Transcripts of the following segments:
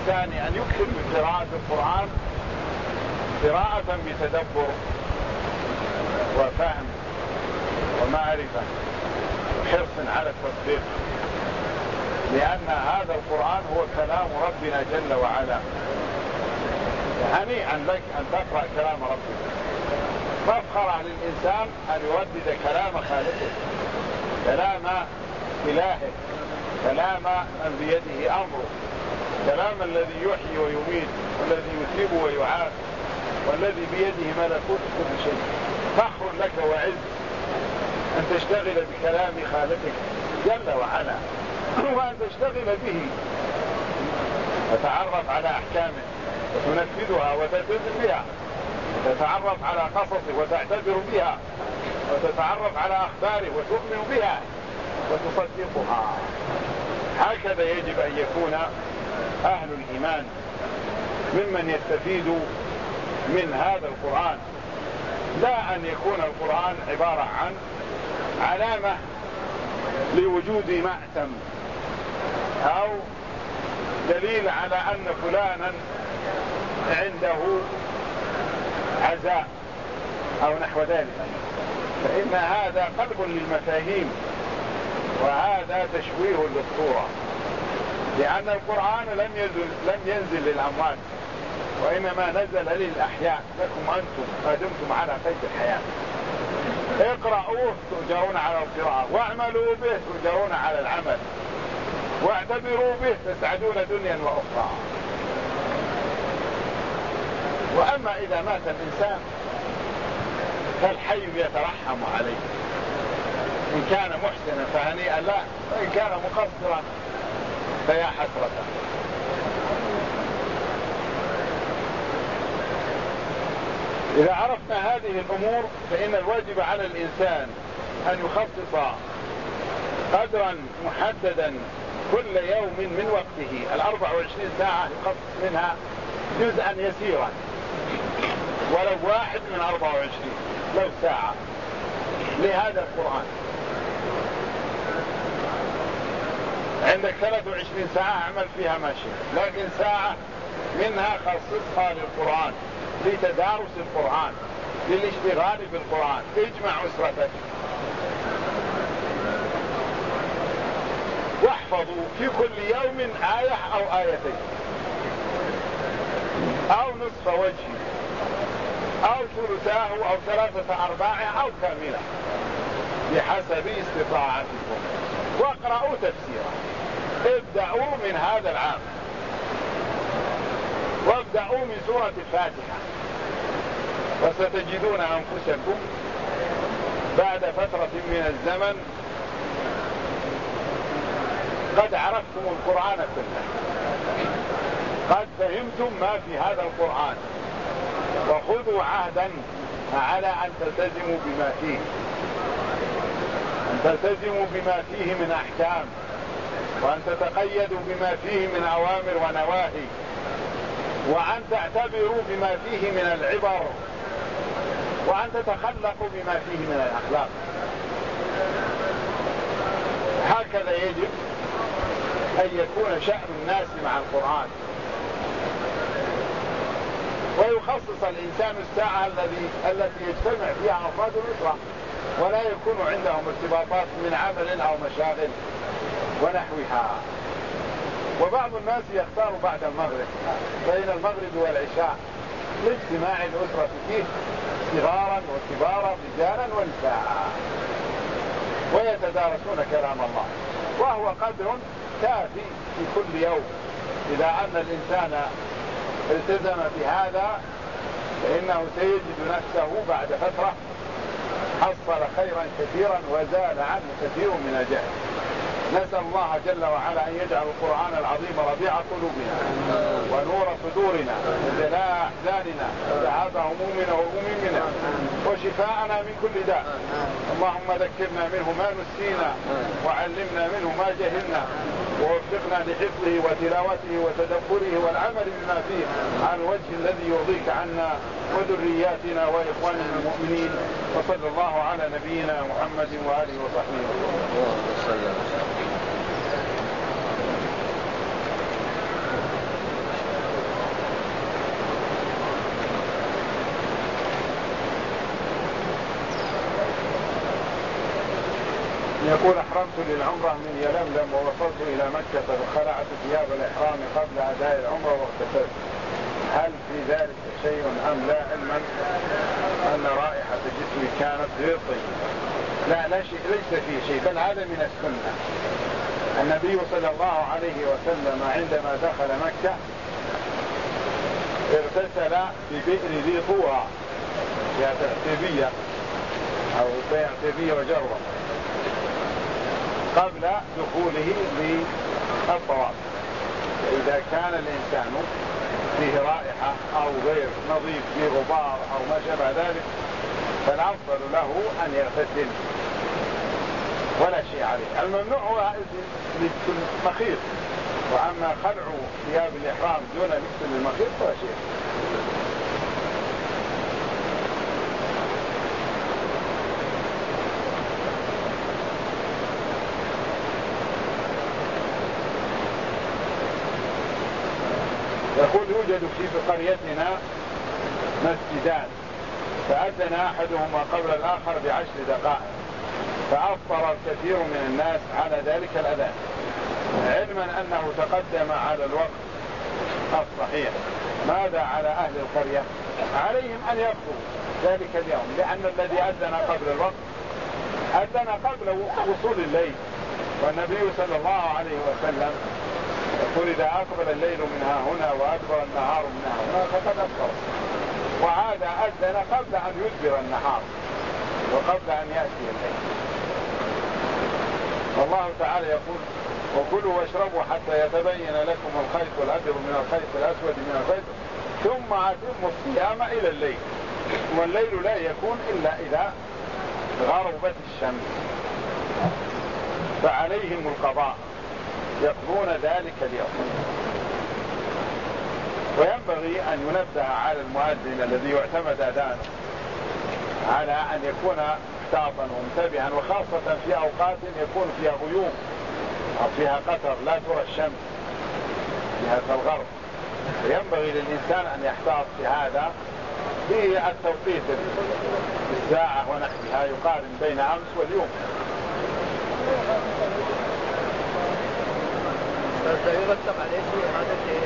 للإنسان أن يكثر من قراءة القرآن قراءة بتدبر وفهم ومعرفة وحرص على التطبيق، لأن هذا القرآن هو كلام ربنا جل وعلا. هنيئا لك أن تقرأ كلام ربك، مفخرة للإنسان أن يردد كلام خالقه، كلام إلهه، كلام من بيده أمره، كلام الذي يحيي ويميت والذي يثيب ويعاد والذي بيده ملكوت كل شيء. فخر لك وعز أن تشتغل بكلام خالقك جل وعلا، وأن تشتغل به وتتعرف على أحكامه وتنفذها وتلتزم بها، وتتعرف على قصصه وتعتبر بها، وتتعرف على أخباره وتؤمن بها وتصدقها. هكذا يجب أن يكون أهل الإيمان ممن يستفيد من هذا القرآن، لا أن يكون القرآن عبارة عن علامة لوجود مأتم أو دليل على أن فلانا عنده عزاء أو نحو ذلك، فإن هذا قلب للمفاهيم وهذا تشويه للصورة، لأن القرآن لم ينزل للأموات، وإنما نزل للأحياء لكم أنتم ما دمتم على قيد الحياة. اقرأوه تؤجرون على القراءة، واعملوا به تؤجرون على العمل، واعتبروا به تسعدون دنيا وأخرى. وأما إذا مات الإنسان فالحي يترحم عليه، إن كان محسنا فهنيئا له، وإن كان مقصرا فيا حسرة. إذا عرفنا هذه الأمور فإن الواجب على الإنسان أن يخصص قدرا محددا كل يوم من وقته، 24 ساعة يخصص منها جزءا يسيرا ولو واحد من 24، لو ساعة لهذا القرآن. عندك 23 ساعة اعمل فيها ما شئت، لكن ساعة منها خصصها للقرآن، لتدارس القرآن، للاشتغال بالقرآن. اجمع أسرتك واحفظوا في كل يوم آية أو آيتين أو نصف وجه أو ثلثاه أو 3/4 أو كاملة بحسب استطاعتكم، واقرأوا تفسيره. ابدأوا من هذا العام، وابدأوا من سورة الفاتحة، وستجدون أنفسكم بعد فترة من الزمن قد عرفتم القرآن كله، قد فهمتم ما في هذا القرآن. وخذوا عهدا على أن تلتزموا بما فيه، أن تلتزموا بما فيه من أحكام، وأن تتقيدوا بما فيه من أوامر ونواهي، وأن تعتبروا بما فيه من العبر، وأن تتخلقوا بما فيه من الأخلاق. هكذا يجب أن يكون شأن الناس مع القرآن، ويخصص الإنسان الساعة التي يجتمع فيها أفراد الأسرة، ولا يكون عندهم ارتباطات من عمل أو مشاغل ونحوها. وبعض الناس يختار بعد المغرب بين المغرب والعشاء لاجتماع الأسرة فيه صغارا وكبارا رجالا ونساء، ويتدارسون كلام الله، وهو قدر كافي في كل يوم. إذا أن الإنسان التزم بهذا فإنه سيجد نفسه بعد فترة حصل خيرا كثيرا وزال عنه كثير من الجهل. نسأل الله جل وعلا أن يجعل القرآن العظيم ربيع قلوبنا ونور صدورنا وجلاء أحزاننا وذهاب همومنا وغمومنا وشفاءنا من كل داء. اللهم ذكرنا منه ما نسينا وعلمنا منه ما جهلنا، ووفقنا لحفظه وتلاوته وتدبره والعمل بما فيه على الوجه الذي يرضيك عنا وذرياتنا وإخواننا المؤمنين. وصلى الله على نبينا محمد وآله وصحبه وسلم. يقول أحرمت للعمرة من يلملم ووصلت إلى مكة فخلعت ثياب الإحرام قبل أداء العمرة واغتسلت، هل في ذلك شيء أم لا، علما أن رائحة جسمي كانت غير طيبة؟ لا شيء، ليس فيه شيء، بل هذا من السنة. النبي صلى الله عليه وسلم عندما دخل مكة اغتسل ببئر ذي طوى في عتيبية أو بين عتيبية وجروة قبل دخوله للطواف. إذا كان الإنسان فيه رائحة أو غير نظيف، فيه غبار أو ما شابه ذلك، فالأفضل له أن يغتسل ولا شيء عليه. الممنوع هو للمخيط، وأما خلع ثياب الإحرام دون لبس المخيط فلا شيء. يقول يوجد في قريتنا مسجدان فأذن أحدهما قبل الآخر ب10 دقائق، فأفطر الكثير من الناس على ذلك الأذان، علما أنه تقدم على الوقت الصحيح. ماذا على أهل القرية؟ عليهم أن يقضوا ذلك اليوم، لأن الذي أذن قبل الوقت أذن قبل وصول الليل، والنبي صلى الله عليه وسلم يقول إذا أقبل الليل من ها هنا وأدبر النهار من ها هنا فقد أفطر، وهذا أذن قبل أن يدبر النهار وقبل أن يأتي الليل. والله تعالى يقول وكلوا واشربوا حتى يتبين لكم الخيط الأبيض من الخيط الأسود من الخيط ثم أتموا الصيام إلى الليل، والليل لا يكون إلا إذا غربت الشمس، فعليهم القضاء، يقضون ذلك اليوم. وينبغي أن ينبه على المؤذن الذي يعتمد أذانه على أن يكون محتاطا ومنتبها، وخاصة في أوقات يكون فيها غيوم أو فيها قطر لا ترى الشمس جهة الغرب. ينبغي للإنسان أن يحتاط في هذا بالتوقيت بالساعة ونحوها، يقارن بين أمس واليوم. يرتب عليه هذا الشيء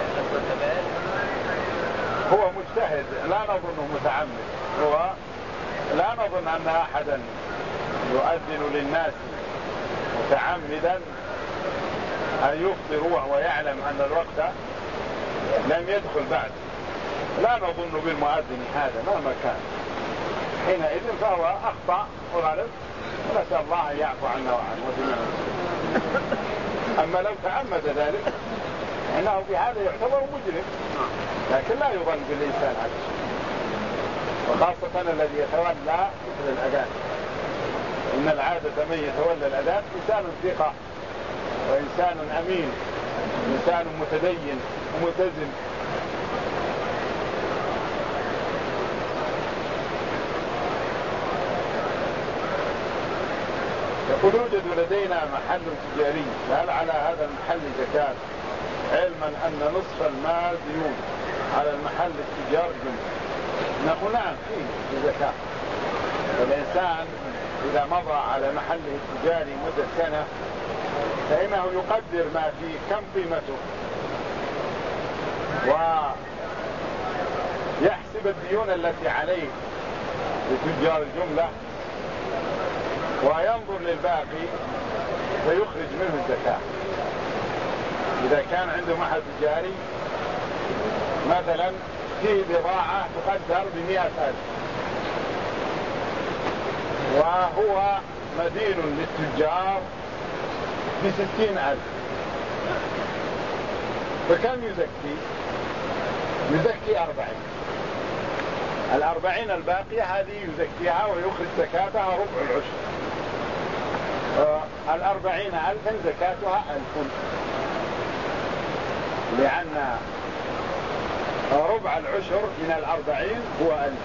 هو مجتهد، لا نظنه متعمد، هو لا نظن أن أحدا يؤذن للناس متعمدا أن يفطروا ويعلم أن الوقت لم يدخل بعد، لا نظن بالمؤذن هذا مهما كان، حينئذ فهو أخطأ وغلط، ونسأل الله أن يعفو عنا وعنه وجميع المسلمين. أما لو تعمد ذلك إنه بهذا يعتبر مجرم، لكن لا يظن بالإنسان هذا الشيء، وخاصة الذي يتولى مثل الأذان. إن العادة من يتولى الأذان إنسان ثقة وإنسان أمين، إنسان متدين وملتزم. يقول يوجد لدينا محل تجاري، هل على هذا المحل زكاة، علما أن نصف المال ديون على المحل التجاري جملة؟ نقول نعم فيه زكاة. والإنسان إذا مضى على محله التجاري مدة سنة فإنه يقدر ما فيه كم قيمته، ويحسب الديون التي عليه لتجار الجملة وينظر للباقي فيخرج منه الزكاة. إذا كان عنده محل تجاري مثلا فيه بضاعة تقدر ب100,000 وهو مدين للتجار ب60,000، فكم يزكي؟ يزكي 40 الباقية هذه يزكيها ويخرج زكاتها ربع العشر. 40,000 زكاتها 1000، لأن ربع العشر من 40 هو 1000.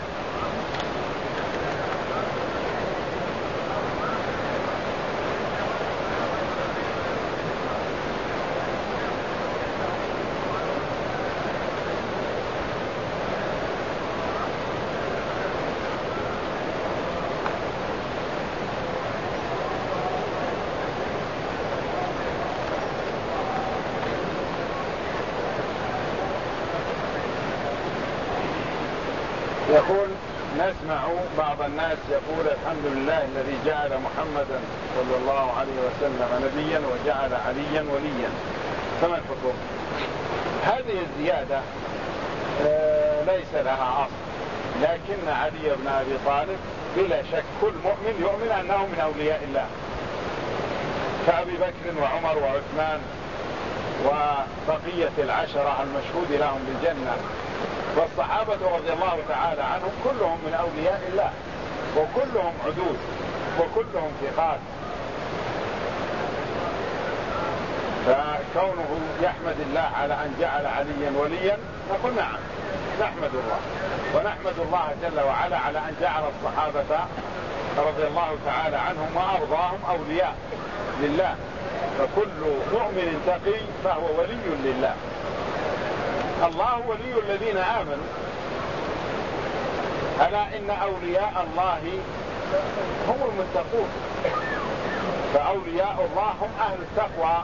يقول نسمع بعض الناس يقول الحمد لله الذي جعل محمدا صلى الله عليه وسلم نبيا وجعل عليا وليا، فما الحكم؟ هذه الزيادة ليس لها أصل، لكن علي بن أبي طالب بلا شك كل مؤمن يؤمن أنه من أولياء الله كأبي بكر وعمر وعثمان وبقية العشرة المشهود لهم بالجنة، والصحابة رضي الله تعالى عنهم كلهم من أولياء الله، وكلهم عدود وكلهم ثقات. فكونه يحمد الله على أن جعل عليا وليا نقول نعم نحمد الله، ونحمد الله جل وعلا على أن جعل الصحابة رضي الله تعالى عنهم وأرضاهم أولياء لله، فكل مؤمن تقي فهو ولي لله. الله ولي الذين آمنوا، ألا إن أولياء الله هم المتقون، فأولياء الله هم أهل التقوى،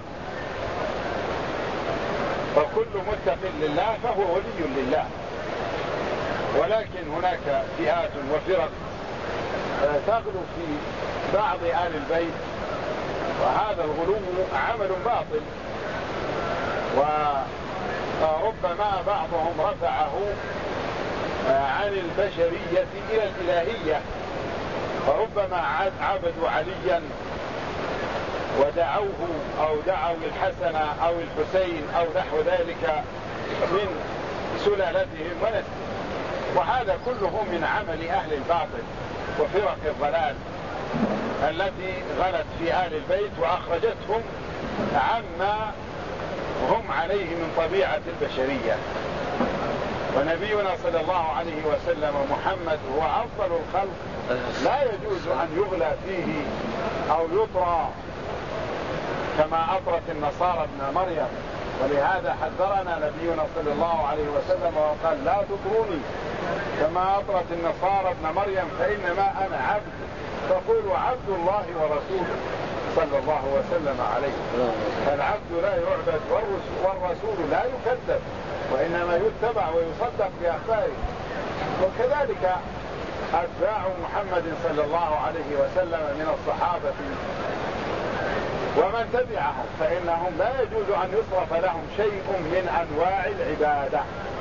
فكل متق لله فهو ولي لله. ولكن هناك فئات وفرق تغلو في بعض آل البيت، وهذا الغلو عمل باطل، وربما بعضهم رفعه عن البشرية إلى الإلهية، فربما عبدوا عليا ودعوه أو دعوا الحسن أو الحسين أو نحو ذلك من سلالتهم ونسلهم، وهذا كله من عمل أهل الباطل وفرق الضلال التي غلت في آل البيت وأخرجتهم عما هم عليه من طبيعة البشرية. ونبينا صلى الله عليه وسلم محمد هو أفضل الخلق، لا يجوز أن يغلى فيه أو يطرى كما أطرت النصارى ابن مريم، ولهذا حذرنا نبينا صلى الله عليه وسلم وقال لا تطروني كما أطرت النصارى ابن مريم فإنما أنا عبد، فقولوا عبد الله ورسوله صلى الله وسلم عليه. فالعبد لا يعبد والرسول لا يكذب، وإنما يتبع ويصدق بأخباره. وكذلك أتباع محمد صلى الله عليه وسلم من الصحابة ومن تبعهم، فإنهم لا يجوز أن يصرف لهم شيء من أنواع العبادة،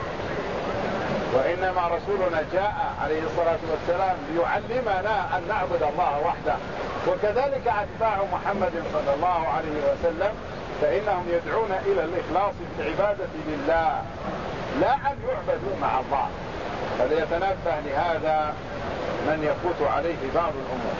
وإنما رسولنا جاء عليه الصلاة والسلام ليعلمنا أن نعبد الله وحده. وكذلك أتباع محمد صلى الله عليه وسلم فإنهم يدعون إلى الإخلاص في العبادة لله، لا أن يعبدوا مع الله. فليتنبه لهذا من يفوت عليه بعض الأمور.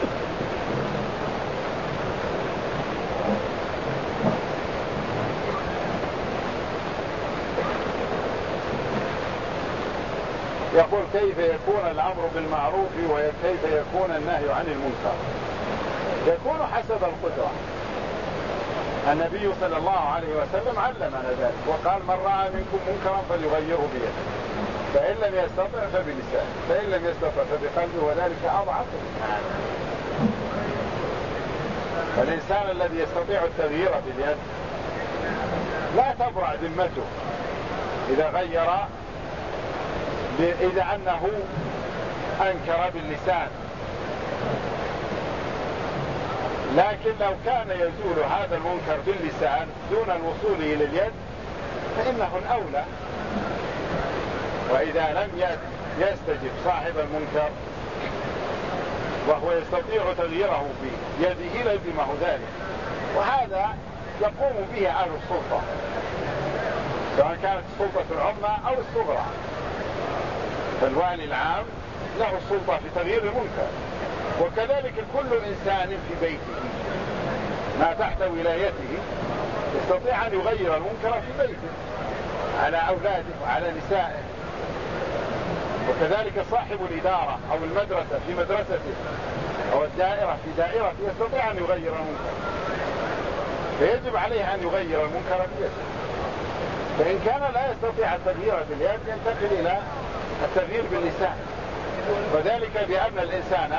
يقول كيف يكون الأمر بالمعروف وكيف يكون النهي عن المنكر؟ يكون حسب القدرة. النبي صلى الله عليه وسلم علمنا ذلك وقال من رأى منكم منكرا فليغيره بيده، فإن لم يستطع فبلسانه، فإن لم يستطع فبقلبه، وذلك أضعف الإيمان. فالإنسان الذي يستطيع التغيير باليد لا تبرأ ذمته إذا غير، إذا أنه أنكر باللسان. لكن لو كان يزول هذا المنكر باللسان دون الوصول إلى اليد فإنه الأولى. وإذا لم يستجب صاحب المنكر وهو يستطيع تغييره بيده لزمه ذلك، وهذا يقوم به أهل السلطة سواء كانت السلطة العظمى أو الصغرى. فالوالي العام له السلطة في تغيير المنكر، وكذلك كل إنسان في بيته ما تحت ولايته يستطيع أن يغير المنكر في بيته على أولاده وعلى نسائه. وكذلك صاحب الإدارة أو المدرسة في مدرسته أو الدائرة في دائرته يستطيع أن يغير المنكر، فيجب عليه أن يغير المنكر بيده. فإن كان لا يستطيع التغيير باليد ينتقل إلى التغيير باللسان، وذلك بأن الإنسان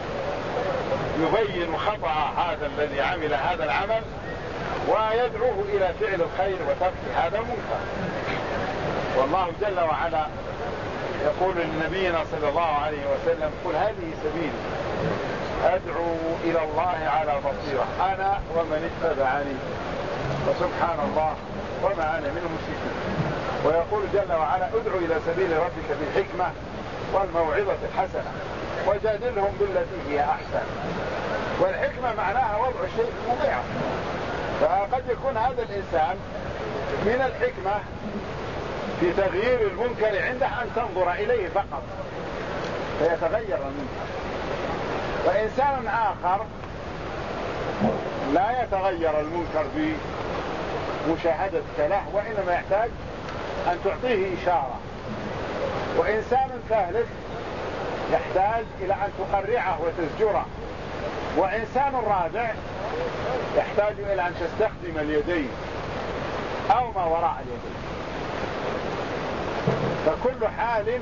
يبين خطأ هذا الذي عمل هذا العمل ويدعوه إلى فعل الخير وترك هذا المنكر. والله جل وعلا يقول لنبينا صلى الله عليه وسلم قل هذه سبيلي أدعو إلى الله على بصيرة أنا ومن اتبعني وسبحان الله وما أنا من المشركين. ويقول جل وعلا ادعو إلى سبيل ربك بالحكمة والموعظة الحسنة وجادلهم بالتي هي أحسن. والحكمة معناها وضع الشيء في موضعه، فقد يكون هذا الإنسان من الحكمة في تغيير المنكر عنده أن تنظر إليه فقط فيتغير المنكر، وإنسان آخر لا يتغير المنكر بمشاهدتك له، وإنما يحتاج أن تعطيه إشارة. وإنسان ثالث يحتاج إلى أن تقرعه وتزجره. وإنسان رابع يحتاج إلى أن تستخدم اليدين أو ما وراء اليدين. فكل حال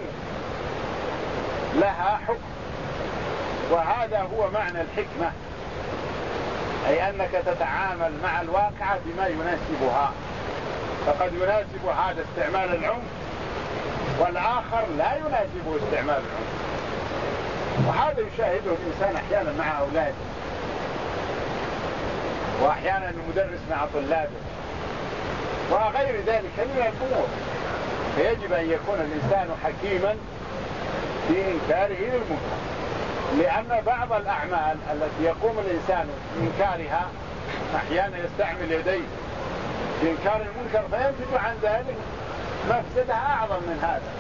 لها حكم، وهذا هو معنى الحكمة، أي أنك تتعامل مع الواقعة بما يناسبها. فقد يناسب هذا استعمال العنف والآخر لا يناسبه استعمال العنف، وهذا يشاهده الإنسان أحيانا مع أولاده، وأحيانا المدرس مع طلابه وغير ذلك من الأمور. فيجب أن يكون الإنسان حكيما في إنكاره للمنكر، لأن بعض الأعمال التي يقوم الإنسان بإنكارها أحيانا يستعمل يديه في إنكار المنكر، فينتج عن ذلك مفسدة أعظم من هذا،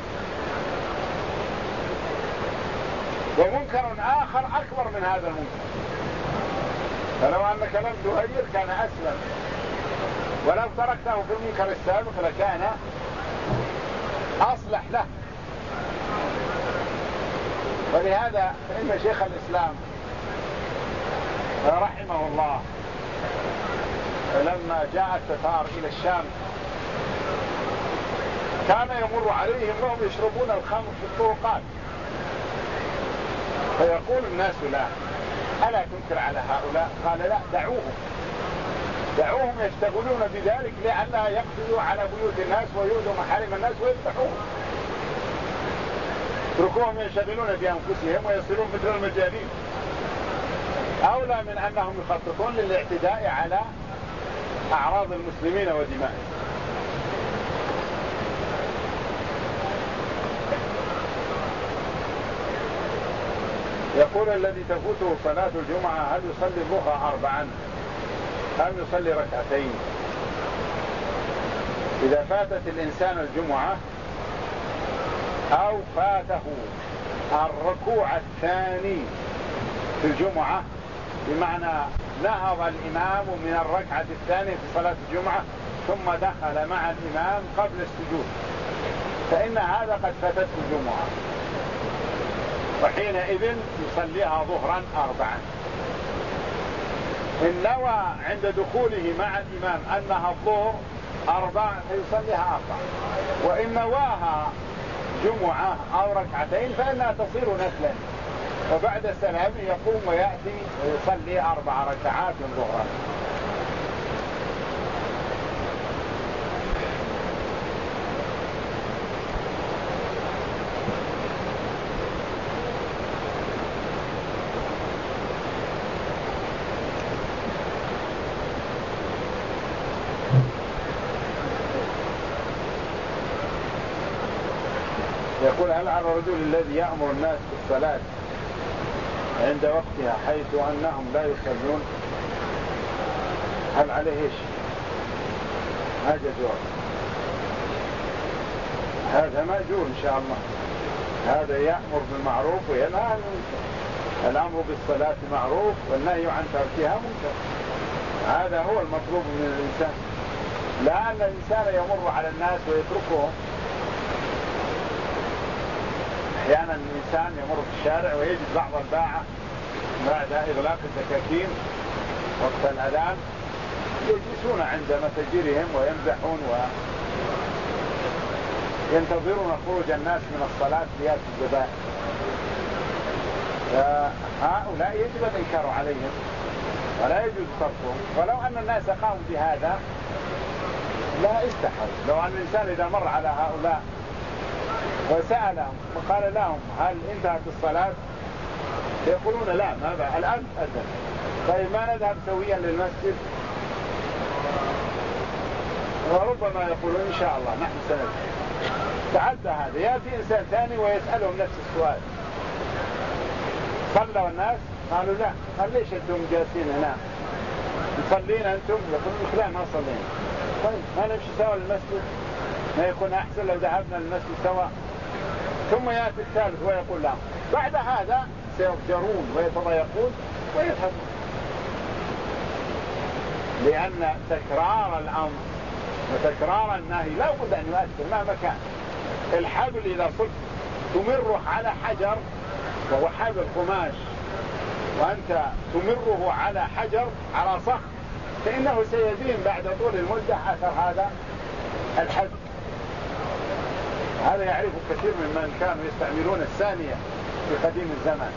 ومنكر آخر أكبر من هذا المنكر. فلو أنك لم تغير كان أسلم، ولو تركته في المنكر السابق لكان أصلح له. ولهذا فإن شيخ الإسلام رحمه الله لما جاء التتار إلى الشام كان يمر عليهم وهم يشربون الخمر في الطرقات، فيقول الناس لا ألا تنكر على هؤلاء؟ قال لا، دعوهم يشتغلون بذلك لئلا يقتلوا على بيوت الناس ويؤذوا محارم الناس ويفتحون. اتركوهم ينشغلون بأنفسهم ويصيرون مثل المجانين، أولى من أنهم يخططون للاعتداء على أعراض المسلمين ودمائهم. يقول الذي تفوته صلاة الجمعة هل يصلي الظهر 4 أم يصلي 2؟ إذا فاتت الإنسان الجمعة أو فاته الركوع الثاني في الجمعة، بمعنى نهض الإمام من الركعة الثانية في صلاة الجمعة ثم دخل مع الإمام قبل السجود، فإن هذا قد فاتته الجمعة، وحينئذ يصليها ظهرا 4. إن نوى عند دخوله مع الإمام أنها الظهر 4 فيصليها 4، وإن نواها جمعة أو 2 فإنها تصير نفلا، وبعد السلام يقوم ويأتي ويصلي 4 ركعات ظهرا. يقول هل على الرجل الذي يأمر الناس بالصلاة عند وقتها حيث أنهم لا يصلون، هل عليه ايش؟ هذا جواب، هذا مأجور إن شاء الله. هذا يأمر بالمعروف وينهى عن المنكر. الأمر بالصلاة معروف والنهي عن تركها منكر، هذا هو المطلوب من الإنسان، لا أن الإنسان يمر على الناس ويتركهم. أحيانا الإنسان يمر في الشارع ويجد بعض الباعة بعد إغلاق الدكاكين وقت الأذان يجلسون عند متاجرهم ويمزحون وينتظرون خروج الناس من الصلاة ليأتوا الزبائن. فهؤلاء يجب الإنكار عليهم ولا يجوز تركهم، ولو أن الناس قاموا بهذا لا استحوا. لو أن الإنسان إذا مر على هؤلاء وسألهم وقال لهم هل انتهت الصلاة؟ يقولون لا ما بقى الآن أذن. طيب ما نذهب سويا للمسجد؟ وربما يقولون إن شاء الله نحن سنذهب. تعدى هذا، يأتي إنسان ثاني ويسألهم نفس السؤال. صلوا الناس؟ قالوا لا. قال ليش أنتم جالسين هنا؟ تصلين أنتم؟ يقولون لا ما صلينا. طيب ما نمشي سوا للمسجد؟ ما يكون أحسن لو ذهبنا للمسجد سوا؟ ثم يأتي الثالث ويقول لهم. بعد هذا سيضجرون ويتضايقون ويذهبون، لأن تكرار الأمر وتكرار النهي لا بد أن يؤثر مهما كان. الحبل إذا صرت تمره على حجر وهو حبل قماش وأنت تمره على حجر على صخر فإنه سيزين بعد طول المدة أثر هذا الحبل. هذا يعرف كثير ممن كانوا يستعملون الثانية في قديم الزمان.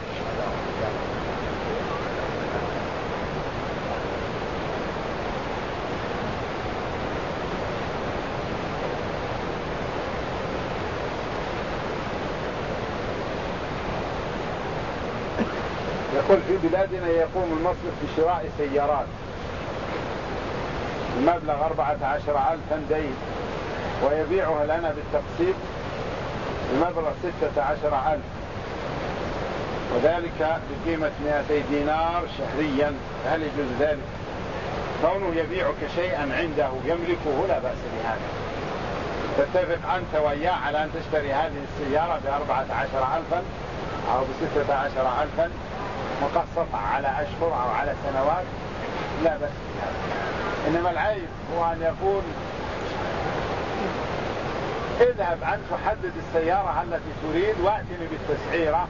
يقول في بلادنا يقوم المصرف بشراء سيارات المبلغ 14,000 دين ويبيعها لنا بالتقسيط بمبلغ 16,000 وذلك بقيمة 200 دينار شهريا. هل يجوز ذلك؟ كونه يبيعك شيئا عنده يملكه لا بأس بهذا. تتفق أنت وإياه على أن تشتري هذه السيارة ب14,000 أو ب16,000 مقسطة على أشهر أو على سنوات لا بأس بهذا. إنما العيب هو أن يقول اذهب أنت وحدد السيارة التي تريد وأتني بالتسعيرة.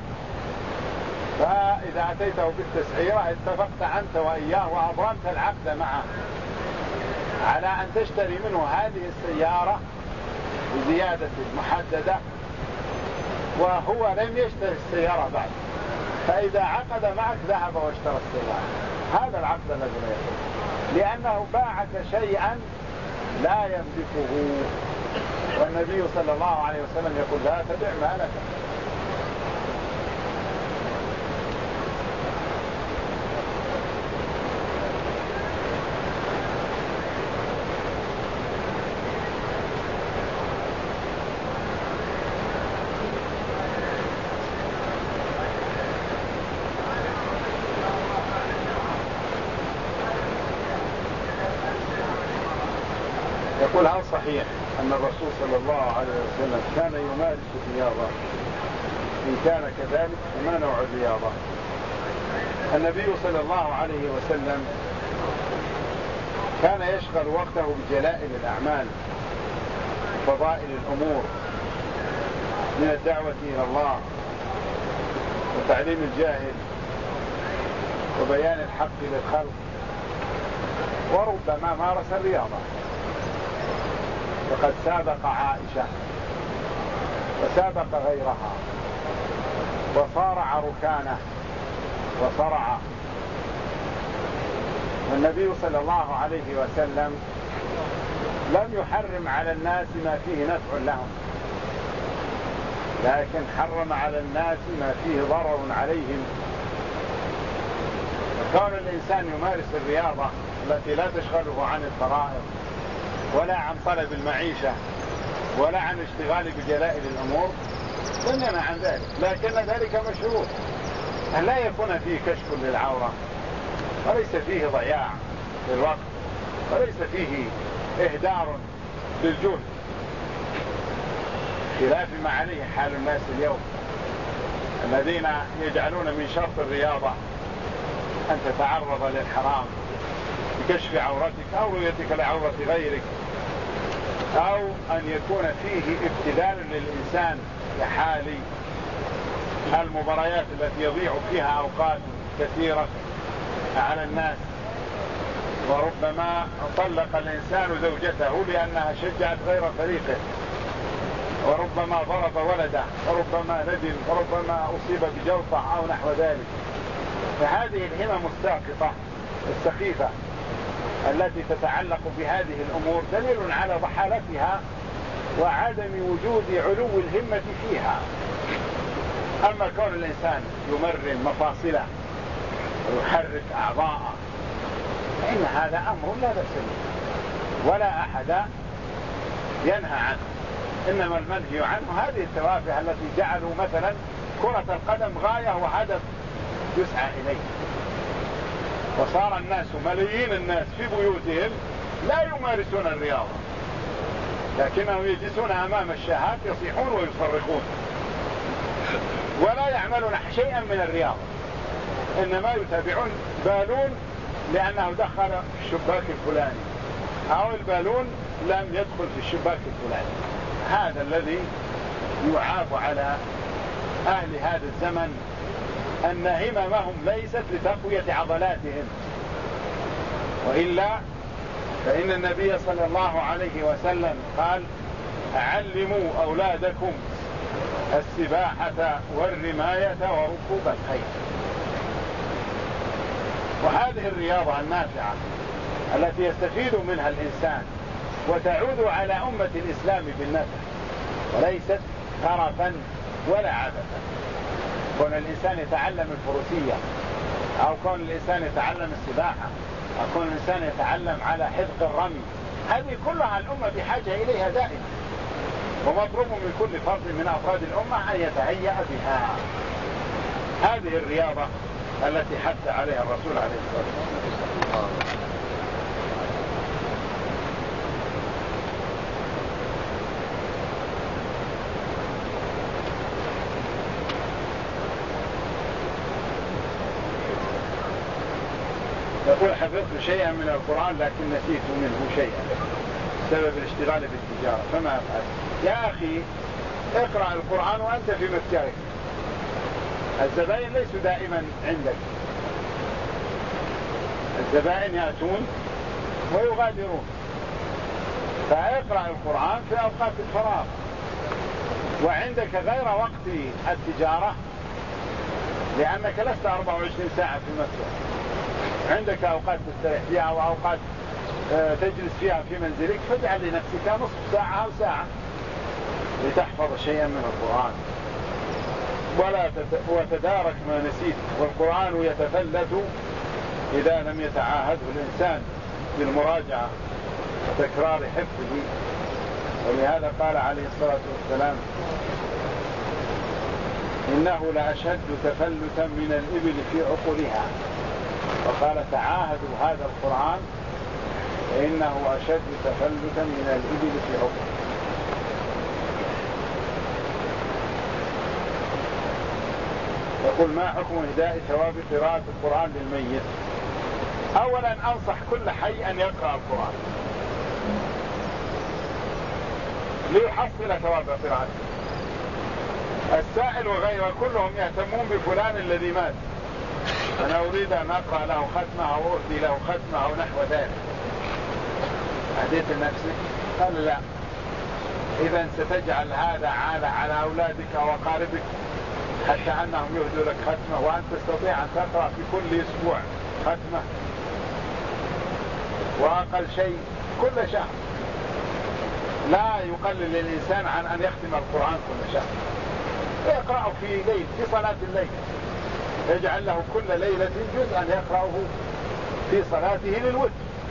فإذا أتيته بالتسعيرة اتفقت أنت وإياه وأبرمت العقد معه على أن تشتري منه هذه السيارة بزيادة محددة وهو لم يشتري السيارة بعد. فإذا عقد معك ذهب واشترى السيارة. هذا العقد الذي لا يصح لأنه باعك شيئا لا يملكه. والنبي صلى الله عليه وسلم يقول لا تبع ما لك. يقول هل صحيح أن الرسول صلى الله عليه وسلم كان يمارس الرياضة؟ إن كان كذلك فما نوع الرياضة؟ النبي صلى الله عليه وسلم كان يشغل وقته بجلائل الأعمال فضائل الأمور من الدعوة إلى الله وتعليم الجاهل وبيان الحق للخلق، وربما مارس الرياضة. فقد سابق عائشة وسابق غيرها وصارع ركانه وصرع. والنبي صلى الله عليه وسلم لم يحرم على الناس ما فيه نفع لهم، لكن حرم على الناس ما فيه ضرر عليهم. كون الإنسان يمارس الرياضة التي لا تشغله عن الفرائض ولا عن طلب المعيشة ولا عن اشتغال بجلائل الأمور لم ينع عن ذلك، لكن ذلك مشروع أن لا يكون فيه كشف للعورة وليس فيه ضياع للوقت وليس فيه إهدار للجهد، خلاف ما عليه حال الناس اليوم الذين يجعلون من شرط الرياضة أن تتعرض للحرام بكشف عورتك أو رؤيتك لعورة غيرك، أو أن يكون فيه ابتذال للإنسان كحال المباريات التي يضيع فيها أوقات كثيرة على الناس. وربما طلق الإنسان زوجته لأنها شجعت غير فريقه، وربما ضرب ولده، وربما ندم، وربما أصيب بجلطة أو نحو ذلك. فهذه الهمم الساقطة السخيفة التي تتعلق بهذه الأمور دليل على ضحالتها وعدم وجود علو الهمة فيها. أما كون الإنسان يمرن مفاصله ويحرك أعضاءه فإن هذا أمر لا بأس به ولا أحد ينهى عنه، إنما المنهي عنه هذه التوافه التي جعلوا مثلا كرة القدم غاية وهدف يسعى إليه، وصار الناس ملايين الناس في بيوتهم لا يمارسون الرياضة لكنهم يجلسون أمام الشاشات يصيحون ويصرخون ولا يعملون شيئا من الرياضة، إنما يتابعون بالون لأنه دخل في الشباك الفلاني أو البالون لم يدخل في الشباك الفلاني. هذا الذي يعاب على أهل هذا الزمن، أن هممهم ليست لتقوية عضلاتهم، وإلا فإن النبي صلى الله عليه وسلم قال: علموا أولادكم السباحة والرماية وركوب الخيل. وهذه الرياضة النافعة التي يستفيد منها الإنسان وتعود على أمة الإسلام بالنفع وليست ترفا ولا عبثا. كون الإنسان يتعلم الفروسية أو كون الإنسان يتعلم السباحة أو كون الإنسان يتعلم على حذق الرمي، هذه كلها الأمة بحاجة إليها دائما، ومطلوب من كل فرد من أفراد الأمة أن يتهيأ بها. هذه الرياضة التي حث عليها الرسول عليه الصلاة والسلام. يقول: حفظت شيئا من القرآن لكن نسيت منه شيئا بسبب الاشتغال بالتجارة، فما أفعل؟ يا أخي اقرأ القرآن وأنت في متجرك، الزبائن ليسوا دائما عندك، الزبائن يأتون ويغادرون، فاقرأ القرآن في أوقات الفراغ وعندك غير وقت التجارة، لأنك لست 24 ساعة في المتجر، عندك أوقات تستريح فيها وأوقات تجلس فيها في منزلك، فاجعل لنفسك نصف ساعة أو ساعة لتحفظ شيئا من القرآن وتدارك ما نسيت. والقرآن يتفلت إذا لم يتعاهده الإنسان بالمراجعة وتكرار حفظه، ولهذا قال عليه الصلاة والسلام: إنه لأشد تفلتا من الإبل في عقلها، وقال: تعاهدوا هذا القرآن فإنه أشد تفلتا من الإبل في عقلها. يقول: ما حكم إهداء ثواب قراءة القرآن للميت؟ أولا أنصح كل حي أن يقرأ القرآن ليحصل ثواب قراءته. السائل وغيره كلهم يهتمون بفلان الذي مات، أنا أريد أن أقرأ له ختمة أو أهدي له ختمة أو نحو ذلك. أهديت لنفسك؟ قال: لا. إذا ستجعل هذا على أولادك وأقاربك حتى أنهم يهدوا لك ختمة، وأن تستطيع أن تقرأ في كل أسبوع ختمة، وأقل شيء كل شهر. لا يقلل الإنسان عن أن يختم القرآن كل شهر، يقرأه في ليل في صلاة الليل، يجعل له كل ليلة جزءا يقرأه في صلاته للوتر.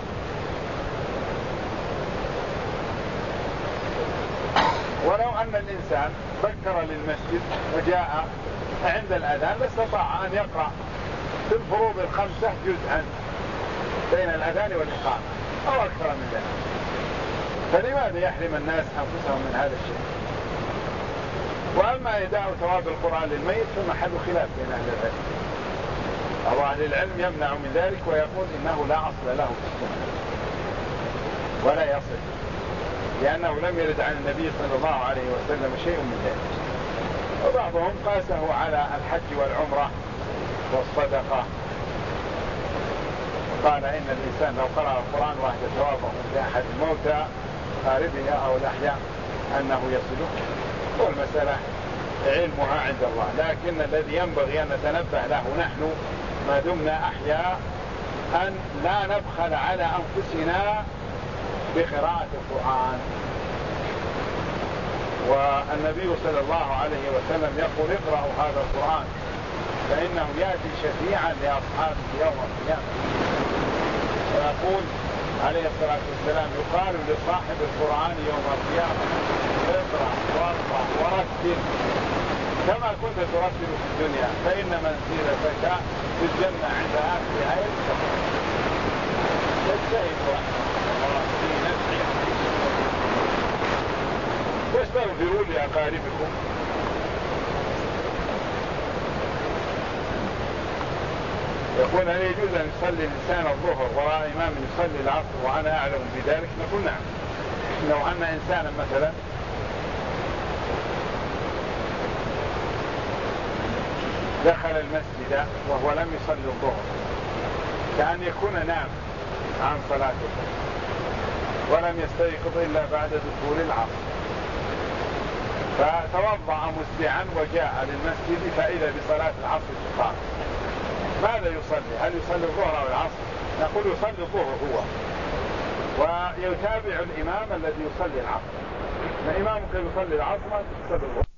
ولو أن الإنسان بكر للمسجد وجاء عند الأذان لاستطاع أن يقرأ في الفروض الخمسة جزءا بين الأذان والإقامة أو أكثر من ذلك، فلماذا يحرم الناس أنفسهم من هذا الشيء؟ وأما إهداء ثواب القرآن للميت فمحل خلاف بين أهل العلم. أو أهل العلم يمنع من ذلك ويقول إنه لا أصل له في السنة ولا يصل، لأنه لم يرد عن النبي صلى الله عليه وسلم شيء من ذلك. وبعضهم قاسه على الحج والعمرة والصدقة، قال إن الإنسان لو قرأ القرآن واحد ثوابه لأحد الموتى قاربه أو الأحياء أنه يصله، والمسألة علمها عند الله. لكن الذي ينبغي أن نتنبه له نحن ما دمنا أحياء أن لا نبخل على أنفسنا بقراءة القرآن، والنبي صلى الله عليه وسلم يقول اقرأوا هذا القرآن فإنه يأتي شفيعا لأصحابه يوم القيامة. ويقول عليه الصلاة والسلام يقال لصاحب القرآن يوم القيامة اقرأ وارفع ورتل كما كنت ترتل في الدنيا فإن منزلتك في الجنة عند آخر آية تجتهد في نفسك واستغفروا لأقاربكم. يقول هل يجوز أن يصلي الإنسان الظهر وراء إمام يصلي العصر وأنا أعلم بذلك؟ نقول نعم. لو أن إنسانا مثلا دخل المسجد وهو لم يصلي الظهر كأن يكون نام عن صلاته ولم يستيقظ إلا بعد دخول العصر فتوضأ مسرعا وجاء للمسجد فإذا بصلاة العصر تقام، ماذا يصلي؟ هل يصلي الظهر أو العصر؟ نقول يصلي الظهر هو ويتابع الإمام الذي يصلي العصر. الإمام كان يصلي العصر ما تصلي الظهر.